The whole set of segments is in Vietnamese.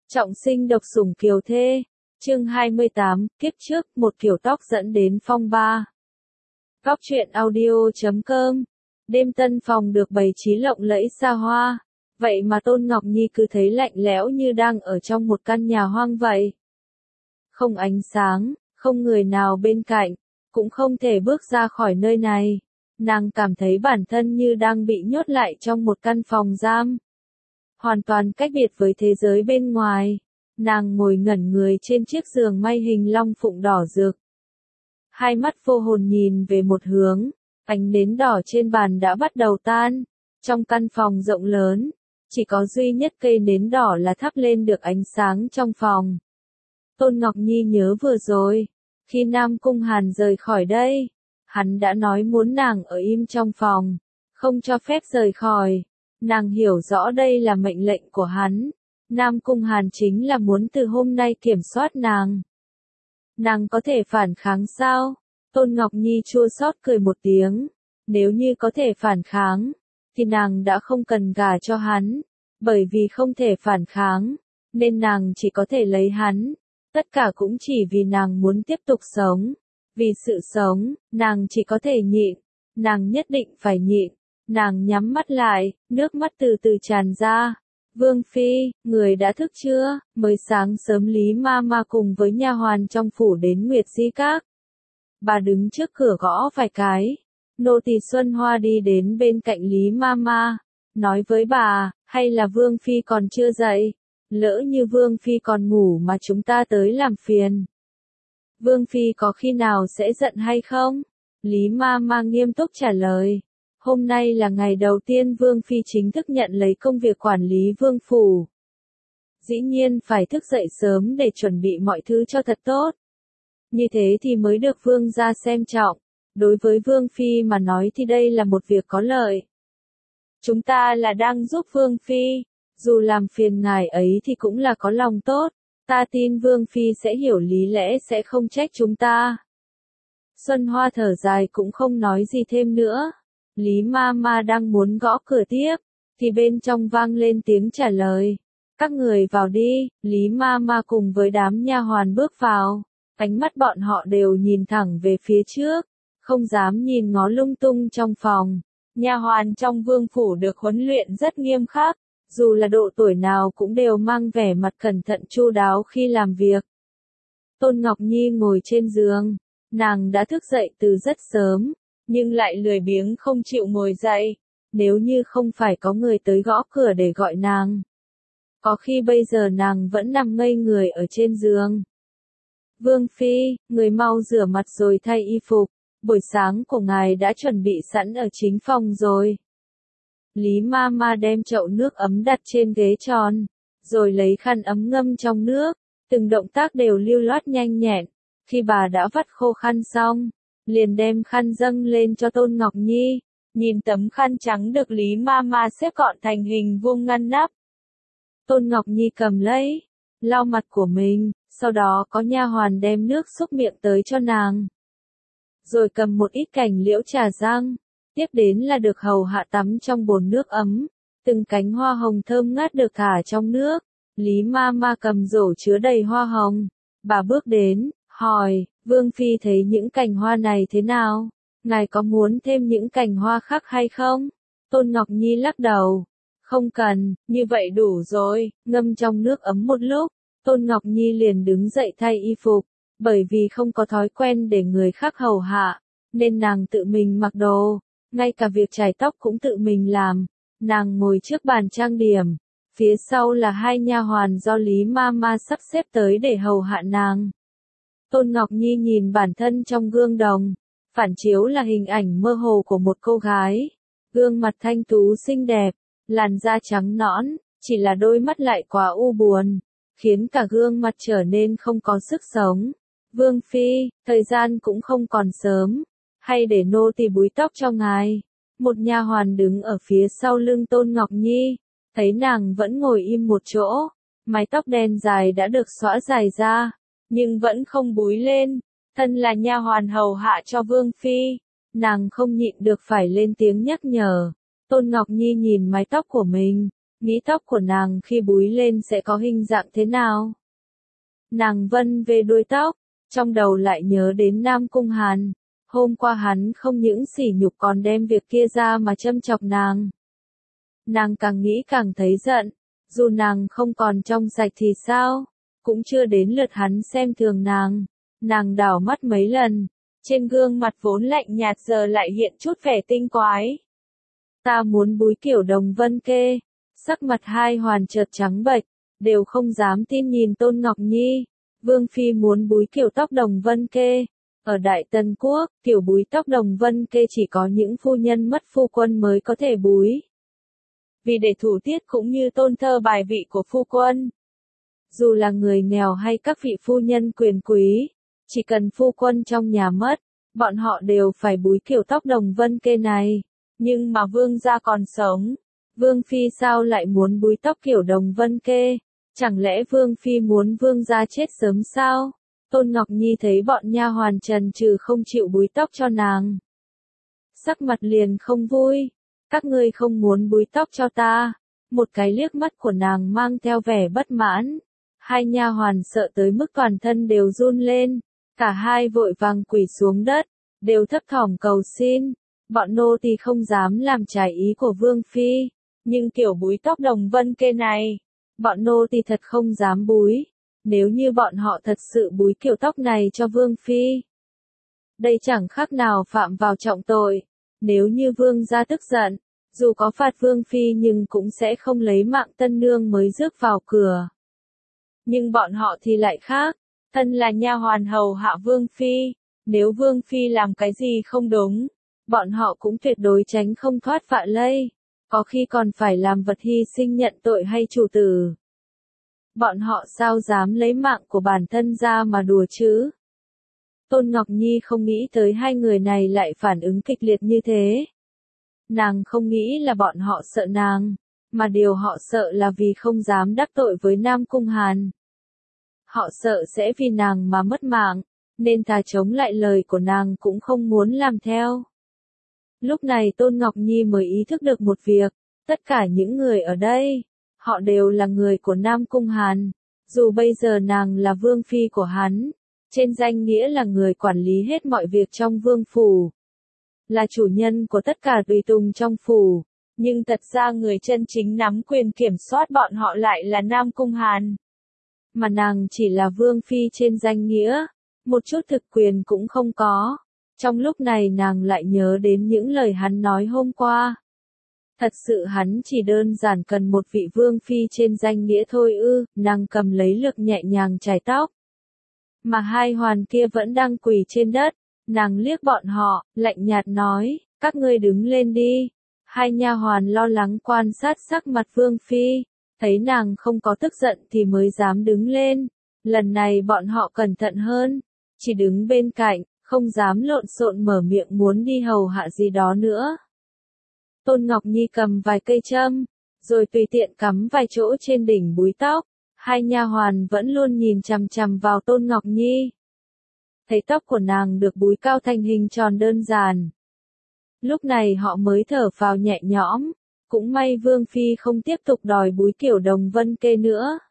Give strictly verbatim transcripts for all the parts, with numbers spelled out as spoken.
Trọng sinh độc sủng kiều thê. Chương hai mươi tám, kiếp trước, một kiểu tóc dẫn đến phong ba. Góc truyện audio chấm com. Đêm tân phòng được bày trí lộng lẫy xa hoa. Vậy mà Tôn Ngọc Nhi cứ thấy lạnh lẽo như đang ở trong một căn nhà hoang vậy. Không ánh sáng, không người nào bên cạnh, cũng không thể bước ra khỏi nơi này. Nàng cảm thấy bản thân như đang bị nhốt lại trong một căn phòng giam. Hoàn toàn cách biệt với thế giới bên ngoài. Nàng ngồi ngẩn người trên chiếc giường may hình long phụng đỏ rực. Hai mắt vô hồn nhìn về một hướng, ánh nến đỏ trên bàn đã bắt đầu tan. Trong căn phòng rộng lớn, chỉ có duy nhất cây nến đỏ là thắp lên được ánh sáng trong phòng. Tôn Ngọc Nhi nhớ vừa rồi, khi Nam Cung Hàn rời khỏi đây, hắn đã nói muốn nàng ở im trong phòng, không cho phép rời khỏi. Nàng hiểu rõ đây là mệnh lệnh của hắn. Nam Cung Hàn chính là muốn từ hôm nay kiểm soát nàng. Nàng có thể phản kháng sao? Tôn Ngọc Nhi chua xót cười một tiếng. Nếu như có thể phản kháng, thì nàng đã không cần gả cho hắn. Bởi vì không thể phản kháng, nên nàng chỉ có thể lấy hắn. Tất cả cũng chỉ vì nàng muốn tiếp tục sống. Vì sự sống, nàng chỉ có thể nhịn. Nàng nhất định phải nhịn. Nàng nhắm mắt lại, nước mắt từ từ tràn ra. Vương Phi, người đã thức chưa? Mới sáng sớm Lý Ma Ma cùng với nha hoàn trong phủ đến Nguyệt Di Các. Bà đứng trước cửa gõ vài cái. Nô tỳ Xuân Hoa đi đến bên cạnh Lý Ma Ma, nói với bà, hay là Vương Phi còn chưa dậy? Lỡ như Vương Phi còn ngủ mà chúng ta tới làm phiền. Vương Phi có khi nào sẽ giận hay không? Lý Ma Ma nghiêm túc trả lời. Hôm nay là ngày đầu tiên Vương Phi chính thức nhận lấy công việc quản lý Vương Phủ. Dĩ nhiên phải thức dậy sớm để chuẩn bị mọi thứ cho thật tốt. Như thế thì mới được Vương gia xem trọng. Đối với Vương Phi mà nói thì đây là một việc có lợi. Chúng ta là đang giúp Vương Phi. Dù làm phiền ngài ấy thì cũng là có lòng tốt. Ta tin Vương Phi sẽ hiểu lý lẽ sẽ không trách chúng ta. Xuân Hoa thở dài cũng không nói gì thêm nữa. Lý Ma Ma đang muốn gõ cửa tiếp, thì bên trong vang lên tiếng trả lời. Các người vào đi. Lý Ma Ma cùng với đám nha hoàn bước vào. Ánh mắt bọn họ đều nhìn thẳng về phía trước, không dám nhìn ngó lung tung trong phòng. Nha hoàn trong Vương Phủ được huấn luyện rất nghiêm khắc, dù là độ tuổi nào cũng đều mang vẻ mặt cẩn thận chu đáo khi làm việc. Tôn Ngọc Nhi ngồi trên giường, nàng đã thức dậy từ rất sớm, nhưng lại lười biếng không chịu ngồi dậy. Nếu như không phải có người tới gõ cửa để gọi nàng, có khi bây giờ nàng vẫn nằm ngây người ở trên giường. Vương Phi, người mau rửa mặt rồi thay y phục, buổi sáng của ngài đã chuẩn bị sẵn ở chính phòng rồi. Lý Ma Ma đem chậu nước ấm đặt trên ghế tròn, rồi lấy khăn ấm ngâm trong nước, từng động tác đều lưu loát nhanh nhẹn. Khi bà đã vắt khô khăn xong, liền đem khăn dâng lên cho Tôn Ngọc Nhi, nhìn tấm khăn trắng được Lý Ma Ma xếp gọn thành hình vuông ngăn nắp. Tôn Ngọc Nhi cầm lấy, lau mặt của mình, sau đó có nha hoàn đem nước xúc miệng tới cho nàng. Rồi cầm một ít cành liễu trà răng, tiếp đến là được hầu hạ tắm trong bồn nước ấm, từng cánh hoa hồng thơm ngát được thả trong nước. Lý Ma Ma cầm rổ chứa đầy hoa hồng, bà bước đến, hỏi, Vương Phi thấy những cành hoa này thế nào? Ngài có muốn thêm những cành hoa khác hay không? Tôn Ngọc Nhi lắc đầu. Không cần, như vậy đủ rồi. Ngâm trong nước ấm một lúc, Tôn Ngọc Nhi liền đứng dậy thay y phục. Bởi vì không có thói quen để người khác hầu hạ, nên nàng tự mình mặc đồ. Ngay cả việc chải tóc cũng tự mình làm. Nàng ngồi trước bàn trang điểm. Phía sau là hai nha hoàn do Lý Ma Ma sắp xếp tới để hầu hạ nàng. Tôn Ngọc Nhi nhìn bản thân trong gương đồng, phản chiếu là hình ảnh mơ hồ của một cô gái. Gương mặt thanh tú xinh đẹp, làn da trắng nõn, chỉ là đôi mắt lại quá u buồn, khiến cả gương mặt trở nên không có sức sống. Vương Phi, thời gian cũng không còn sớm, hay để nô tỳ búi tóc cho ngài. Một nha hoàn đứng ở phía sau lưng Tôn Ngọc Nhi, thấy nàng vẫn ngồi im một chỗ, mái tóc đen dài đã được xõa dài ra, nhưng vẫn không búi lên. Thân là nha hoàn hầu hạ cho Vương Phi, nàng không nhịn được phải lên tiếng nhắc nhở. Tôn Ngọc Nhi nhìn mái tóc của mình, nghĩ tóc của nàng khi búi lên sẽ có hình dạng thế nào. Nàng vân về đuôi tóc, trong đầu lại nhớ đến Nam Cung Hàn. Hôm qua hắn không những sỉ nhục còn đem việc kia ra mà châm chọc nàng. Nàng càng nghĩ càng thấy giận, dù nàng không còn trong sạch thì sao, cũng chưa đến lượt hắn xem thường nàng. Nàng đảo mắt mấy lần, trên gương mặt vốn lạnh nhạt giờ lại hiện chút vẻ tinh quái. Ta muốn búi kiểu Đồng Vân Kê, sắc mặt hai hoàn chợt trắng bệch, đều không dám tin nhìn Tôn Ngọc Nhi. Vương Phi muốn búi kiểu tóc Đồng Vân Kê. Ở Đại Tần Quốc, kiểu búi tóc Đồng Vân Kê chỉ có những phu nhân mất phu quân mới có thể búi. Vì để thủ tiết cũng như tôn thơ bài vị của phu quân. Dù là người nghèo hay các vị phu nhân quyền quý, chỉ cần phu quân trong nhà mất, bọn họ đều phải búi kiểu tóc Đồng Vân Kê này. Nhưng mà vương gia còn sống, Vương Phi sao lại muốn búi tóc kiểu Đồng Vân Kê? Chẳng lẽ Vương Phi muốn vương gia chết sớm sao? Tôn Ngọc Nhi thấy bọn nha hoàn trần trừ không chịu búi tóc cho nàng. Sắc mặt liền không vui. Các ngươi không muốn búi tóc cho ta. Một cái liếc mắt của nàng mang theo vẻ bất mãn. Hai nha hoàn sợ tới mức toàn thân đều run lên. Cả hai vội vàng quỳ xuống đất, đều thấp thỏm cầu xin. Bọn nô tỳ không dám làm trái ý của Vương Phi. Nhưng kiểu búi tóc Đồng Vân Kê này, bọn nô tỳ thật không dám búi. Nếu như bọn họ thật sự búi kiểu tóc này cho Vương Phi, đây chẳng khác nào phạm vào trọng tội. Nếu như Vương gia tức giận, dù có phạt Vương Phi nhưng cũng sẽ không lấy mạng tân nương mới rước vào cửa. Nhưng bọn họ thì lại khác, thân là nha hoàn hầu hạ Vương Phi, nếu Vương Phi làm cái gì không đúng, bọn họ cũng tuyệt đối tránh không thoát vạ lây, có khi còn phải làm vật hy sinh nhận tội hay chủ tử. Bọn họ sao dám lấy mạng của bản thân ra mà đùa chứ? Tôn Ngọc Nhi không nghĩ tới hai người này lại phản ứng kịch liệt như thế. Nàng không nghĩ là bọn họ sợ nàng, mà điều họ sợ là vì không dám đắc tội với Nam Cung Hàn. Họ sợ sẽ vì nàng mà mất mạng, nên thà chống lại lời của nàng cũng không muốn làm theo. Lúc này Tôn Ngọc Nhi mới ý thức được một việc, tất cả những người ở đây, họ đều là người của Nam Cung Hàn. Dù bây giờ nàng là Vương Phi của hắn, trên danh nghĩa là người quản lý hết mọi việc trong vương phủ, là chủ nhân của tất cả tùy tùng trong phủ, nhưng thật ra người chân chính nắm quyền kiểm soát bọn họ lại là Nam Cung Hàn. Mà nàng chỉ là Vương Phi trên danh nghĩa, một chút thực quyền cũng không có. Trong lúc này nàng lại nhớ đến những lời hắn nói hôm qua. Thật sự hắn chỉ đơn giản cần một vị Vương Phi trên danh nghĩa thôi ư, nàng cầm lấy lược nhẹ nhàng chải tóc. Mà hai hoàn kia vẫn đang quỳ trên đất, nàng liếc bọn họ, lạnh nhạt nói, các ngươi đứng lên đi. Hai nha hoàn lo lắng quan sát sắc mặt Vương Phi, thấy nàng không có tức giận thì mới dám đứng lên. Lần này bọn họ cẩn thận hơn, chỉ đứng bên cạnh, không dám lộn xộn mở miệng muốn đi hầu hạ gì đó nữa. Tôn Ngọc Nhi cầm vài cây châm, rồi tùy tiện cắm vài chỗ trên đỉnh búi tóc. Hai nha hoàn vẫn luôn nhìn chằm chằm vào Tôn Ngọc Nhi. Thấy tóc của nàng được búi cao thành hình tròn đơn giản. Lúc này họ mới thở phào nhẹ nhõm, cũng may Vương Phi không tiếp tục đòi búi kiểu Đồng Vân Kê nữa.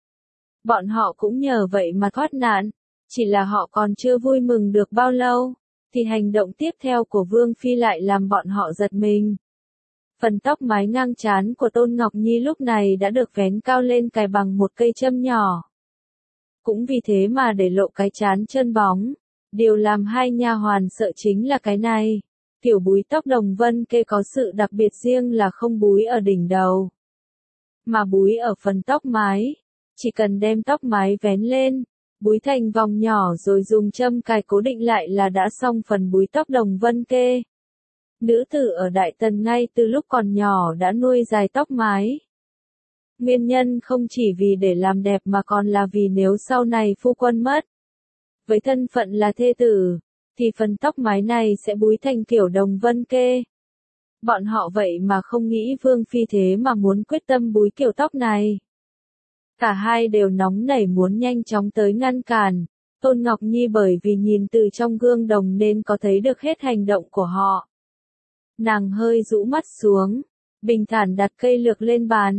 Bọn họ cũng nhờ vậy mà thoát nạn, chỉ là họ còn chưa vui mừng được bao lâu, thì hành động tiếp theo của Vương Phi lại làm bọn họ giật mình. Phần tóc mái ngang trán của Tôn Ngọc Nhi lúc này đã được vén cao lên cài bằng một cây châm nhỏ. Cũng vì thế mà để lộ cái trán trơn bóng. Điều làm hai nha hoàn sợ chính là cái này. Kiểu búi tóc Đồng Vân Kê có sự đặc biệt riêng là không búi ở đỉnh đầu, mà búi ở phần tóc mái. Chỉ cần đem tóc mái vén lên, búi thành vòng nhỏ rồi dùng châm cài cố định lại là đã xong phần búi tóc Đồng Vân Kê. Nữ tử ở Đại Tần ngay từ lúc còn nhỏ đã nuôi dài tóc mái. Nguyên nhân không chỉ vì để làm đẹp mà còn là vì nếu sau này phu quân mất, với thân phận là thê tử, thì phần tóc mái này sẽ búi thành kiểu Đồng Vân Kê. Bọn họ vậy mà không nghĩ Vương Phi thế mà muốn quyết tâm búi kiểu tóc này. Cả hai đều nóng nảy muốn nhanh chóng tới ngăn cản. Tôn Ngọc Nhi bởi vì nhìn từ trong gương đồng nên có thấy được hết hành động của họ. Nàng hơi rũ mắt xuống, bình thản đặt cây lược lên bàn,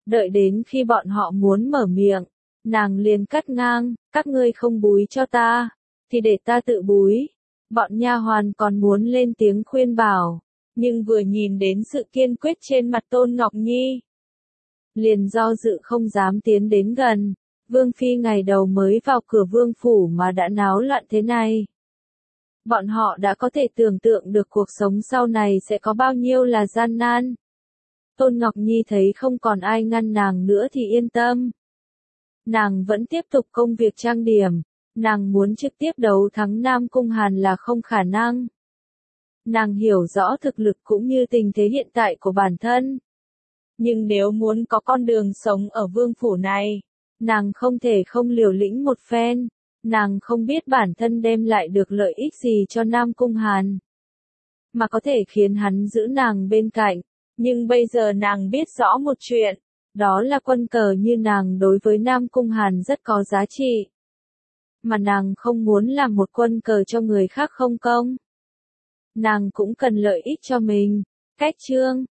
Đợi đến khi bọn họ muốn mở miệng, nàng liền cắt ngang, các ngươi không búi cho ta, thì để ta tự búi. Bọn nha hoàn còn muốn lên tiếng khuyên bảo, nhưng vừa nhìn đến sự kiên quyết trên mặt Tôn Ngọc Nhi, liền do dự không dám tiến đến gần. Vương phi ngày đầu mới vào cửa vương phủ mà đã náo loạn thế này. Bọn họ đã có thể tưởng tượng được cuộc sống sau này sẽ có bao nhiêu là gian nan. Tôn Ngọc Nhi thấy không còn ai ngăn nàng nữa thì yên tâm. Nàng vẫn tiếp tục công việc trang điểm, nàng muốn trực tiếp đấu thắng Nam Cung Hàn là không khả năng. Nàng hiểu rõ thực lực cũng như tình thế hiện tại của bản thân. Nhưng nếu muốn có con đường sống ở vương phủ này, nàng không thể không liều lĩnh một phen. Nàng không biết bản thân đem lại được lợi ích gì cho Nam Cung Hàn, mà có thể khiến hắn giữ nàng bên cạnh. Nhưng bây giờ nàng biết rõ một chuyện, đó là quân cờ như nàng đối với Nam Cung Hàn rất có giá trị. Mà nàng không muốn làm một quân cờ cho người khác không công. Nàng cũng cần lợi ích cho mình. Cách chương